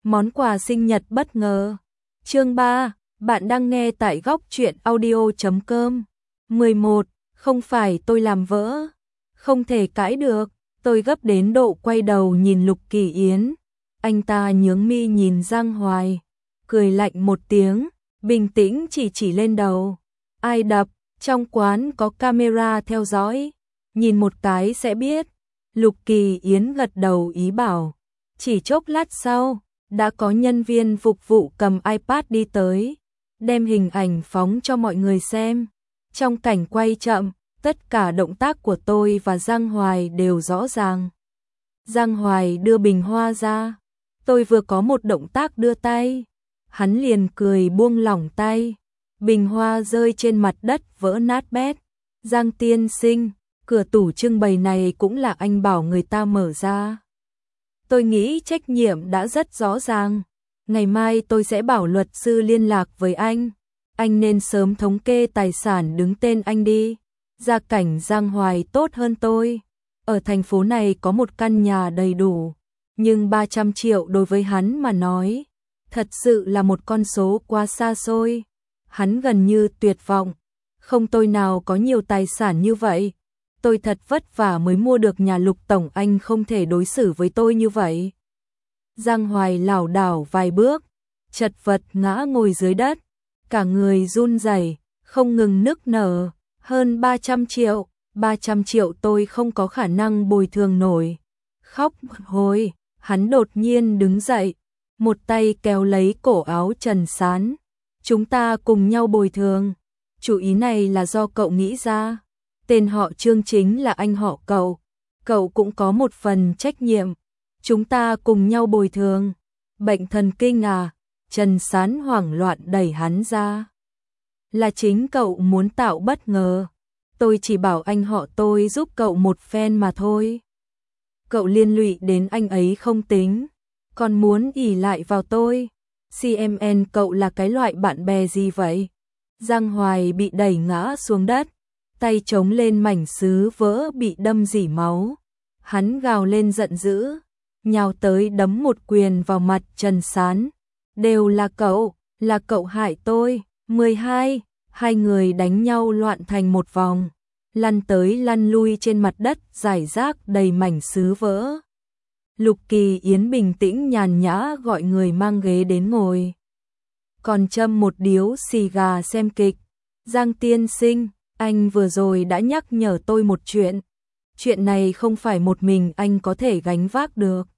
Món quà sinh nhật bất ngờ. Chương 3, bạn đang nghe tại góc truyện audio.com. 11. Không phải tôi làm vỡ. Không thể cãi được. Tôi gấp đến độ quay đầu nhìn Lục Kỳ Yến. Anh ta nhướng mi nhìn Giang Hoài, cười lạnh một tiếng, bình tĩnh chỉ lên đầu. Ai đập? Trong quán có camera theo dõi, nhìn một cái sẽ biết. Lục Kỳ Yến gật đầu ý bảo. Chỉ chốc lát sau, đã có nhân viên phục vụ cầm iPad đi tới, đem hình ảnh phóng cho mọi người xem. Trong cảnh quay chậm, tất cả động tác của tôi và Giang Hoài đều rõ ràng. Giang Hoài đưa bình hoa ra, tôi vừa có một động tác đưa tay, hắn liền cười buông lỏng tay. Bình hoa rơi trên mặt đất vỡ nát bét. Giang tiên sinh, cửa tủ trưng bày này cũng là anh bảo người ta mở ra. Tôi nghĩ trách nhiệm đã rất rõ ràng. Ngày mai tôi sẽ bảo luật sư liên lạc với anh. Anh nên sớm thống kê tài sản đứng tên anh đi. Gia cảnh Giang Hoài tốt hơn tôi. Ở thành phố này có một căn nhà đầy đủ. Nhưng 300 triệu đối với hắn mà nói, thật sự là một con số quá xa xôi. Hắn gần như tuyệt vọng. Không tôi nào có nhiều tài sản như vậy. Tôi thật vất vả mới mua được nhà Lục tổng, anh không thể đối xử với tôi như vậy. Giang Hoài lảo đảo vài bước, chật vật ngã ngồi dưới đất, cả người run rẩy, không ngừng nức nở. Hơn 300 triệu tôi không có khả năng bồi thường nổi. Khóc hồi, hắn đột nhiên đứng dậy, một tay kéo lấy cổ áo Trần Sán. Chúng ta cùng nhau bồi thường. Chủ ý này là do cậu nghĩ ra. Tên họ Trương chính là anh họ cậu. Cậu cũng có một phần trách nhiệm. Chúng ta cùng nhau bồi thường. Bệnh thần kinh à? Trần Sán hoảng loạn đẩy hắn ra. Là chính cậu muốn tạo bất ngờ. Tôi chỉ bảo anh họ tôi giúp cậu một phen mà thôi. Cậu liên lụy đến anh ấy không tính, còn muốn ỷ lại vào tôi. CMN cậu là cái loại bạn bè gì vậy? Giang Hoài bị đẩy ngã xuống đất, tay chống lên mảnh sứ vỡ bị đâm rỉ máu. Hắn gào lên giận dữ, nhào tới đấm một quyền vào mặt Trần Sán. Đều là cậu hại tôi. 12, hai người đánh nhau loạn thành một vòng, lăn tới lăn lui trên mặt đất rải rác đầy mảnh sứ vỡ. Lục Kỳ Yến bình tĩnh nhàn nhã gọi người mang ghế đến ngồi, còn châm một điếu xì gà xem kịch. Giang tiên sinh, anh vừa rồi đã nhắc nhở tôi một chuyện. Chuyện này không phải một mình anh có thể gánh vác được.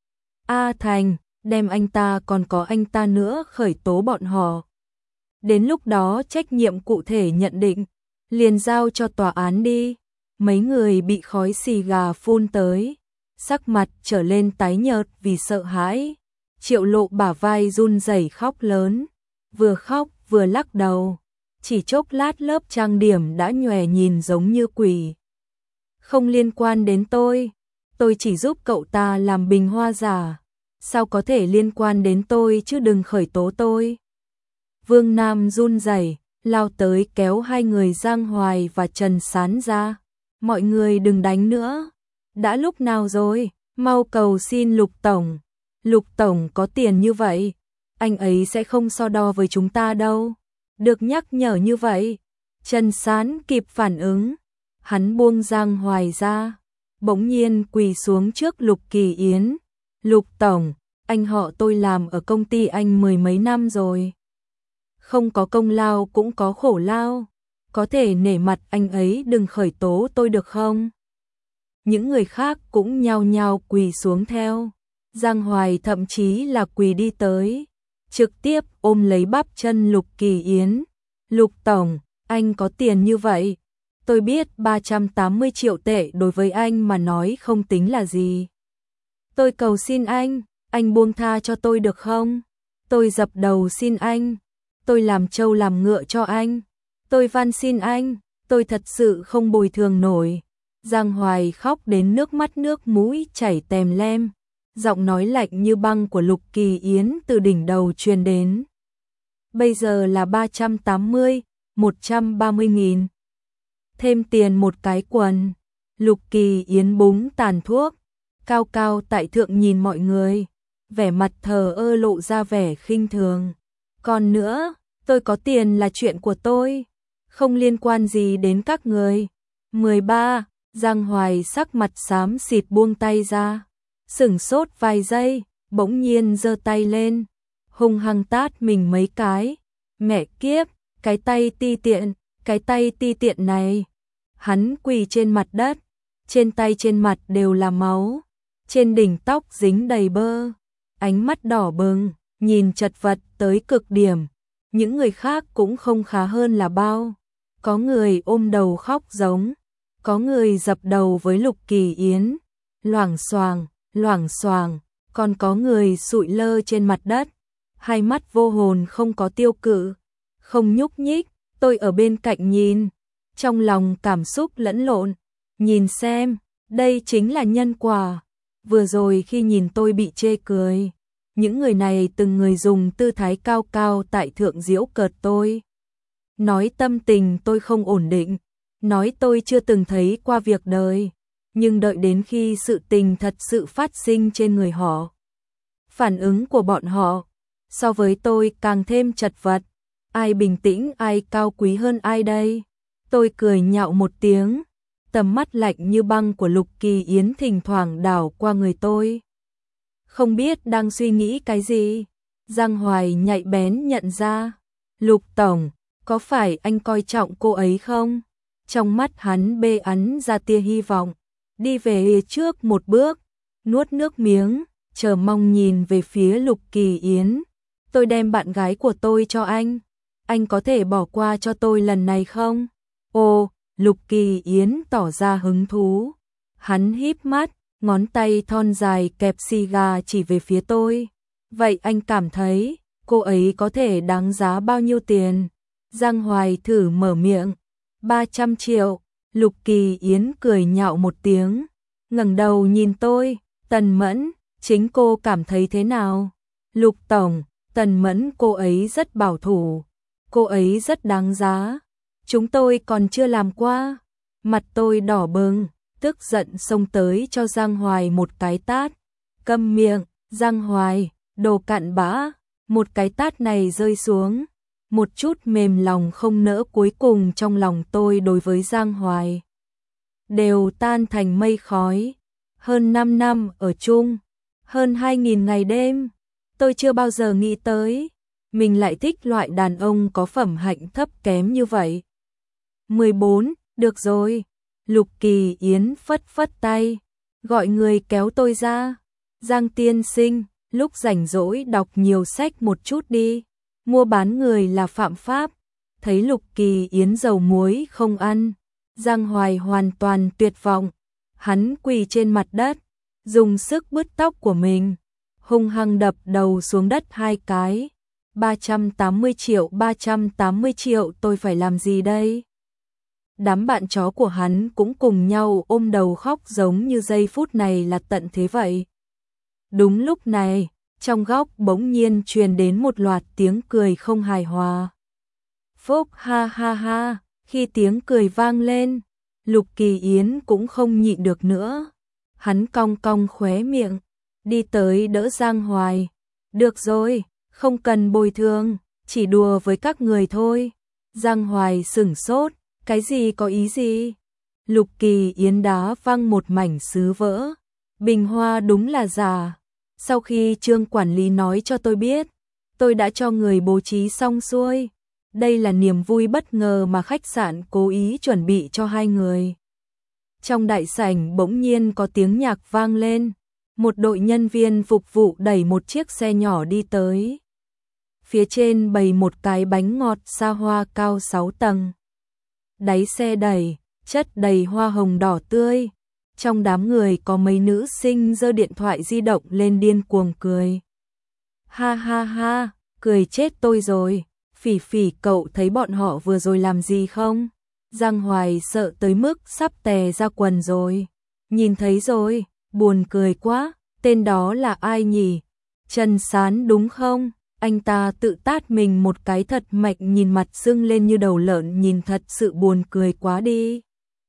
A Thành, đem anh ta còn có anh ta nữa khởi tố bọn họ. Đến lúc đó trách nhiệm cụ thể nhận định, liền giao cho tòa án đi. Mấy người bị khói xì gà phun tới, sắc mặt trở lên tái nhợt vì sợ hãi. Triệu Lộ bả vai run rẩy khóc lớn, vừa khóc vừa lắc đầu. Chỉ chốc lát lớp trang điểm đã nhòe nhìn giống như quỷ. Không liên quan đến tôi chỉ giúp cậu ta làm bình hoa giả. Sao có thể liên quan đến tôi chứ, đừng khởi tố tôi. Vương Nam run rẩy lao tới kéo hai người Giang Hoài và Trần Sán ra. Mọi người đừng đánh nữa. Đã lúc nào rồi, mau cầu xin Lục tổng. Lục tổng có tiền như vậy, anh ấy sẽ không so đo với chúng ta đâu. Được nhắc nhở như vậy, Trần Sán kịp phản ứng. Hắn buông Giang Hoài ra, bỗng nhiên quỳ xuống trước Lục Kỳ Yến. Lục tổng, anh họ tôi làm ở công ty anh mười mấy năm rồi. Không có công lao cũng có khổ lao. Có thể nể mặt anh ấy đừng khởi tố tôi được không? Những người khác cũng nhao nhao quỳ xuống theo. Giang Hoài thậm chí là quỳ đi tới, trực tiếp ôm lấy bắp chân Lục Kỳ Yến. Lục tổng, anh có tiền như vậy. Tôi biết 380 triệu tệ đối với anh mà nói không tính là gì. Tôi cầu xin anh buông tha cho tôi được không? Tôi dập đầu xin anh. Tôi làm trâu làm ngựa cho anh. Tôi van xin anh, tôi thật sự không bồi thường nổi. Giang Hoài khóc đến nước mắt nước mũi chảy tèm lem. Giọng nói lạnh như băng của Lục Kỳ Yến từ đỉnh đầu truyền đến. Bây giờ là 380, 130.000. Thêm tiền một cái quần. Lục Kỳ Yến búng tàn thuốc, cao cao tại thượng nhìn mọi người. vẻ mặt thờ ơ lộ ra vẻ khinh thường. Còn nữa, tôi có tiền là chuyện của tôi, không liên quan gì đến các người. 13. Giang Hoài sắc mặt xám xịt buông tay ra, sửng sốt vài giây, bỗng nhiên giơ tay lên, hung hăng tát mình mấy cái. Mẹ kiếp, cái tay ti tiện này. Hắn quỳ trên mặt đất, trên tay trên mặt đều là máu, trên đỉnh tóc dính đầy bơ, ánh mắt đỏ bừng, nhìn chật vật tới cực điểm. Những người khác cũng không khá hơn là bao, có người ôm đầu khóc giống, có người dập đầu với Lục Kỳ Yến, loảng xoảng, còn có người sụi lơ trên mặt đất, hai mắt vô hồn không có tiêu cự, không nhúc nhích. Tôi ở bên cạnh nhìn, trong lòng cảm xúc lẫn lộn, nhìn xem, đây chính là nhân quả. Vừa rồi khi nhìn tôi bị chê cười, những người này từng người dùng tư thái cao cao tại thượng giễu cợt tôi, nói tâm tình tôi không ổn định, nói tôi chưa từng thấy qua việc đời, nhưng đợi đến khi sự tình thật sự phát sinh trên người họ, phản ứng của bọn họ so với tôi càng thêm chật vật. Ai bình tĩnh, ai cao quý hơn ai đây? Tôi cười nhạo một tiếng, tầm mắt lạnh như băng của Lục Kỳ Yến thỉnh thoảng đảo qua người tôi. Không biết đang suy nghĩ cái gì, Giang Hoài nhạy bén nhận ra. Lục Tổng, có phải anh coi trọng cô ấy không? Trong mắt hắn bê ắn ra tia hy vọng, đi về trước một bước, nuốt nước miếng, chờ mong nhìn về phía Lục Kỳ Yến. Tôi đem bạn gái của tôi cho anh có thể bỏ qua cho tôi lần này không? Ồ, Lục Kỳ Yến tỏ ra hứng thú. Hắn híp mắt, ngón tay thon dài kẹp xì gà chỉ về phía tôi. Vậy anh cảm thấy cô ấy có thể đáng giá bao nhiêu tiền? Giang Hoài thử mở miệng. 300 triệu. Lục Kỳ Yến cười nhạo một tiếng, ngẩng đầu nhìn tôi. Tần Mẫn, chính cô cảm thấy thế nào? Lục Tổng, Tần Mẫn cô ấy rất bảo thủ, cô ấy rất đáng giá, chúng tôi còn chưa làm qua. Mặt tôi đỏ bừng, tức giận xông tới cho Giang Hoài một cái tát. Câm miệng, Giang Hoài, đồ cặn bã. Một cái tát này rơi xuống, một chút mềm lòng không nỡ cuối cùng trong lòng tôi đối với Giang Hoài đều tan thành mây khói. Hơn 5 năm ở chung, hơn 2.000 ngày đêm, tôi chưa bao giờ nghĩ tới mình lại thích loại đàn ông có phẩm hạnh thấp kém như vậy. 14. Được rồi. Lục Kỳ Yến phất phất tay, gọi người kéo tôi ra. Giang tiên sinh, lúc rảnh rỗi đọc nhiều sách một chút đi, mua bán người là phạm pháp. Thấy Lục Kỳ Yến dầu muối không ăn, Giang Hoài hoàn toàn tuyệt vọng. Hắn quỳ trên mặt đất, dùng sức bứt tóc của mình, hung hăng đập đầu xuống đất 2 cái. 380 triệu tôi phải làm gì đây? Đám bạn chó của hắn cũng cùng nhau ôm đầu khóc giống như giây phút này là tận thế vậy. Đúng lúc này, trong góc bỗng nhiên truyền đến một loạt tiếng cười không hài hòa. Phúc ha ha ha, khi tiếng cười vang lên, Lục Kỳ Yến cũng không nhịn được nữa. Hắn cong cong khóe miệng, đi tới đỡ Giang Hoài. Được rồi, không cần bồi thường, chỉ đùa với các người thôi. Giang Hoài sửng sốt, cái gì có ý gì? Lục Kỳ Yến đá văng một mảnh sứ vỡ. Bình hoa đúng là giả. Sau khi Trương quản lý nói cho tôi biết, tôi đã cho người bố trí xong xuôi. Đây là niềm vui bất ngờ mà khách sạn cố ý chuẩn bị cho hai người. Trong đại sảnh bỗng nhiên có tiếng nhạc vang lên. Một đội nhân viên phục vụ đẩy một chiếc xe nhỏ đi tới. Phía trên bày một cái bánh ngọt xa hoa cao 6 tầng. Đáy xe đẩy, chất đầy hoa hồng đỏ tươi. Trong đám người có mấy nữ sinh giơ điện thoại di động lên điên cuồng cười. Ha ha ha, cười chết tôi rồi. Phỉ Phỉ, cậu thấy bọn họ vừa rồi làm gì không? Giang Hoài sợ tới mức sắp tè ra quần rồi. Nhìn thấy rồi, buồn cười quá, tên đó là ai nhỉ? Trần Sán đúng không? Anh ta tự tát mình một cái thật mạnh, nhìn mặt sưng lên như đầu lợn, nhìn thật sự buồn cười quá đi.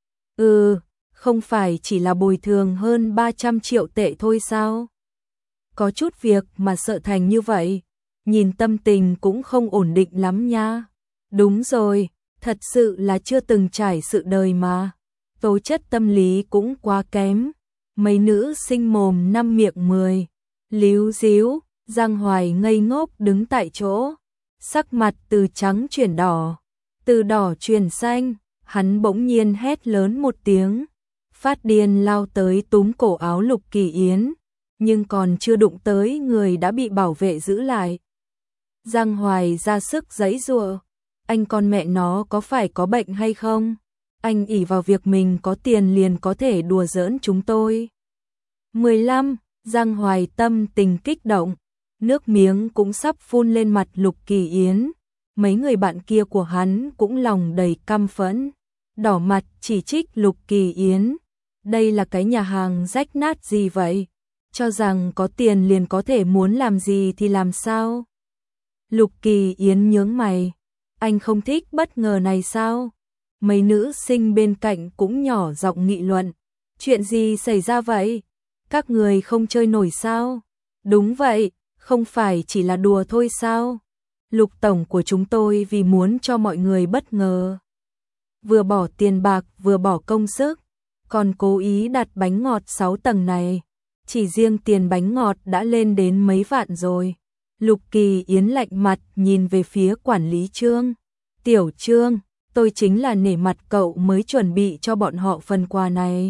Không phải chỉ là bồi thường hơn 300 triệu tệ thôi sao? có chút việc mà sợ thành như vậy, nhìn tâm tình cũng không ổn định lắm nha. Đúng rồi, thật sự là chưa từng trải sự đời mà, tố chất tâm lý cũng quá kém. Mấy nữ sinh mồm năm miệng 10, líu díu. Giang Hoài ngây ngốc đứng tại chỗ, sắc mặt từ trắng chuyển đỏ, từ đỏ chuyển xanh, hắn bỗng nhiên hét lớn một tiếng, phát điên lao tới túm cổ áo Lục Kỳ Yến, nhưng còn chưa đụng tới người đã bị bảo vệ giữ lại. Giang Hoài ra sức giãy giụa, anh con mẹ nó có phải có bệnh hay không? Anh ỷ vào việc mình có tiền liền có thể đùa giỡn chúng tôi. 15. Giang Hoài tâm tình kích động, nước miếng cũng sắp phun lên mặt Lục Kỳ Yến. Mấy người bạn kia của hắn cũng lòng đầy căm phẫn, đỏ mặt chỉ trích Lục Kỳ Yến. Đây là cái nhà hàng rách nát gì vậy? Cho rằng có tiền liền có thể muốn làm gì thì làm sao? Lục Kỳ Yến nhướng mày, anh không thích bất ngờ này sao? Mấy nữ sinh bên cạnh cũng nhỏ giọng nghị luận, chuyện gì xảy ra vậy? Các người không chơi nổi sao? Đúng vậy, không phải chỉ là đùa thôi sao? Lục tổng của chúng tôi vì muốn cho mọi người bất ngờ, vừa bỏ tiền bạc vừa bỏ công sức, còn cố ý đặt bánh ngọt 6 tầng này, chỉ riêng tiền bánh ngọt đã lên đến mấy vạn rồi. Lục Kỳ Yến lạnh mặt nhìn về phía quản lý Trương. Tiểu Trương, tôi chính là nể mặt cậu mới chuẩn bị cho bọn họ phần quà này.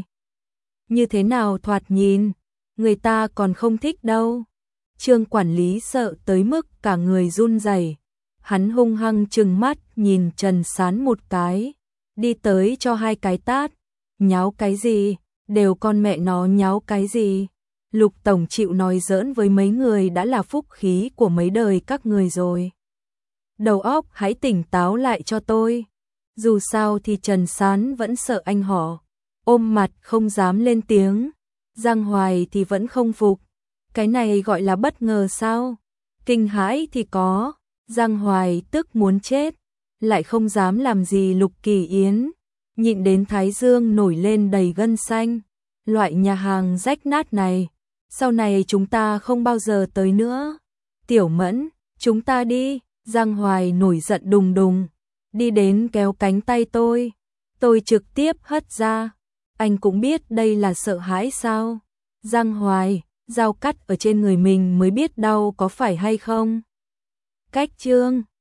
Như thế nào thoạt nhìn, người ta còn không thích đâu. Trương quản lý sợ tới mức cả người run rẩy. Hắn hung hăng trừng mắt nhìn Trần Sán một cái, đi tới cho 2 cái tát. Nháo cái gì, đều con mẹ nó nháo cái gì. Lục tổng chịu nói giỡn với mấy người đã là phúc khí của mấy đời các người rồi. Đầu óc hãy tỉnh táo lại cho tôi. Dù sao thì Trần Sán vẫn sợ anh họ, ôm mặt không dám lên tiếng. Giang Hoài thì vẫn không phục. Cái này gọi là bất ngờ sao? Kinh hãi thì có. Giang Hoài tức muốn chết, lại không dám làm gì Lục Kỳ Yến, nhịn đến thái dương nổi lên đầy gân xanh. Loại nhà hàng rách nát này, sau này chúng ta không bao giờ tới nữa. Tiểu Mẫn, chúng ta đi. Giang Hoài nổi giận đùng đùng, đi đến kéo cánh tay tôi trực tiếp hất ra. Anh cũng biết đây là sợ hãi sao? Giang Hoài, dao cắt ở trên người mình mới biết đau có phải hay không? Cách Trương